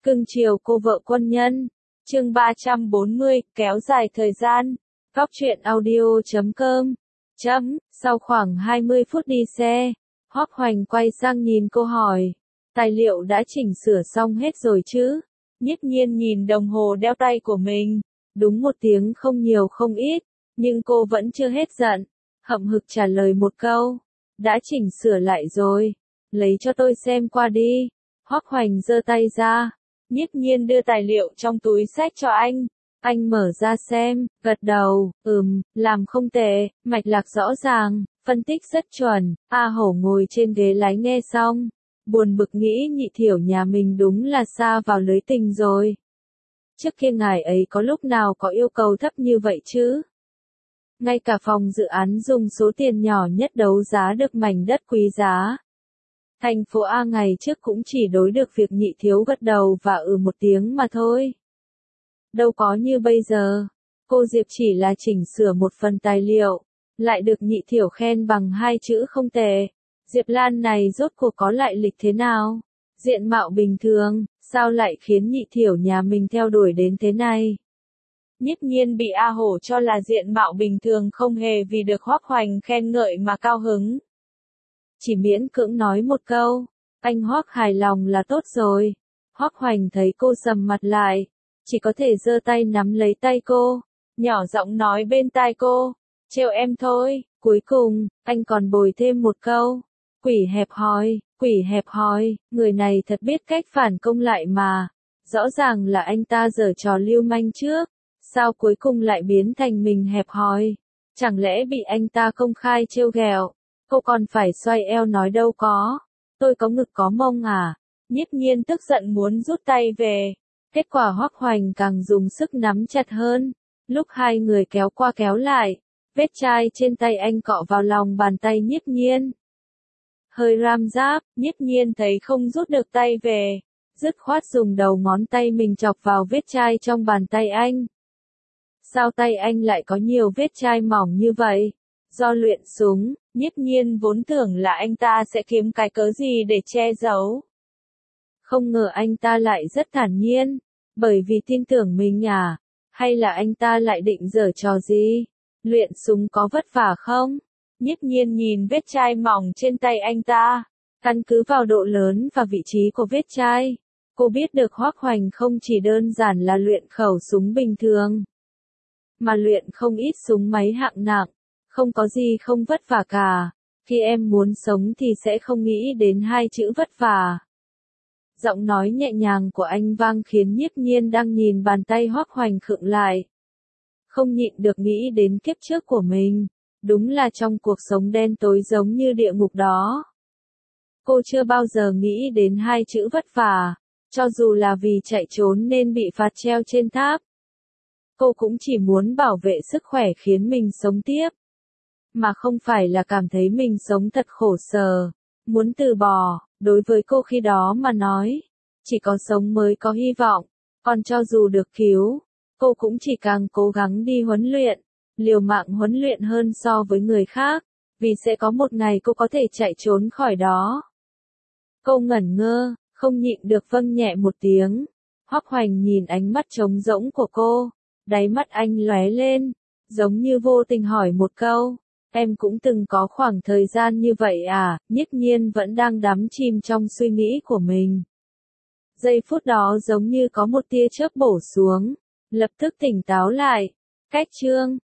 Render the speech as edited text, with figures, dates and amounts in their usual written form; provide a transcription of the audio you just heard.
Cưng chiều cô vợ quân nhân. Chương 340, kéo dài thời gian. Góc truyện audio.com. Sau khoảng 20 phút đi xe, Hoắc Hoành quay sang nhìn cô hỏi, tài liệu đã chỉnh sửa xong hết rồi chứ? Nhiếp Nhiên nhìn đồng hồ đeo tay của mình, đúng một tiếng không nhiều không ít, nhưng cô vẫn chưa hết giận, hậm hực trả lời một câu, đã chỉnh sửa lại rồi, lấy cho tôi xem qua đi. Hoắc Hoành giơ tay ra, Nhiếp Nhiên đưa tài liệu trong túi xách cho anh mở ra xem, gật đầu, làm không tệ, mạch lạc rõ ràng, phân tích rất chuẩn. A Hổ ngồi trên ghế lái nghe xong, buồn bực nghĩ Nhị Thiểu nhà mình đúng là sa vào lưới tình rồi. Trước kia ngài ấy có lúc nào có yêu cầu thấp như vậy chứ? Ngay cả phòng dự án dùng số tiền nhỏ nhất đấu giá được mảnh đất quý giá. Thành phố A ngày trước cũng chỉ đối được việc Nhị Thiếu gật đầu và một tiếng mà thôi. Đâu có như bây giờ, cô Diệp chỉ là chỉnh sửa một phần tài liệu, lại được Nhị Thiểu khen bằng 2 chữ không tệ. Diệp Lan này rốt cuộc có lại lịch thế nào? Diện mạo bình thường, sao lại khiến Nhị Thiểu nhà mình theo đuổi đến thế này? Nhiếp Nhiên bị A Hổ cho là diện mạo bình thường không hề vì được Hoắc Hoành khen ngợi mà cao hứng. Chỉ miễn cưỡng nói một câu, anh Hoắc hài lòng là tốt rồi. Hoắc Hoành thấy cô sầm mặt lại, chỉ có thể giơ tay nắm lấy tay cô, nhỏ giọng nói bên tai cô, trêu em thôi. Cuối cùng, anh còn bồi thêm một câu, quỷ hẹp hòi, người này thật biết cách phản công lại mà. Rõ ràng là anh ta giở trò lưu manh trước, sao cuối cùng lại biến thành mình hẹp hòi? Chẳng lẽ bị anh ta công khai trêu ghẹo? Cô còn phải xoay eo nói đâu có, tôi có ngực có mông à? Nhiếp Nhiên tức giận muốn rút tay về, kết quả Hoắc Hoành càng dùng sức nắm chặt hơn. Lúc hai người kéo qua kéo lại, vết chai trên tay anh cọ vào lòng bàn tay Nhiếp Nhiên. Hơi ram ráp, Nhiếp Nhiên thấy không rút được tay về, dứt khoát dùng đầu ngón tay mình chọc vào vết chai trong bàn tay anh. Sao tay anh lại có nhiều vết chai mỏng như vậy? Do luyện súng, Nhiếp Nhiên vốn tưởng là anh ta sẽ kiếm cái cớ gì để che giấu. Không ngờ anh ta lại rất thản nhiên, bởi vì tin tưởng mình à? Hay là anh ta lại định giở trò gì? Luyện súng có vất vả không? Nhiếp Nhiên nhìn vết chai mỏng trên tay anh ta, căn cứ vào độ lớn và vị trí của vết chai, cô biết được Hoắc Hoành không chỉ đơn giản là luyện khẩu súng bình thường, mà luyện không ít súng máy hạng nặng. Không có gì không vất vả cả, khi em muốn sống thì sẽ không nghĩ đến 2 chữ vất vả. Giọng nói nhẹ nhàng của anh vang khiến Nhiếp Nhiên đang nhìn bàn tay Hoắc Hoành khựng lại. Không nhịn được nghĩ đến kiếp trước của mình, đúng là trong cuộc sống đen tối giống như địa ngục đó. Cô chưa bao giờ nghĩ đến 2 chữ vất vả, cho dù là vì chạy trốn nên bị phạt treo trên tháp. Cô cũng chỉ muốn bảo vệ sức khỏe khiến mình sống tiếp, mà không phải là cảm thấy mình sống thật khổ sở, muốn từ bỏ. Đối với cô khi đó mà nói, chỉ có sống mới có hy vọng, còn cho dù được cứu, cô cũng chỉ càng cố gắng đi huấn luyện, liều mạng huấn luyện hơn so với người khác, vì sẽ có một ngày cô có thể chạy trốn khỏi đó. Cô ngẩn ngơ, không nhịn được vâng nhẹ một tiếng. Hoắc Hoành nhìn ánh mắt trống rỗng của cô, đáy mắt anh lóe lên, giống như vô tình hỏi một câu. Em cũng từng có khoảng thời gian như vậy à? Nhiếp Nhiên vẫn đang đắm chìm trong suy nghĩ của mình. Giây phút đó giống như có một tia chớp bổ xuống, lập tức tỉnh táo lại. Cách chương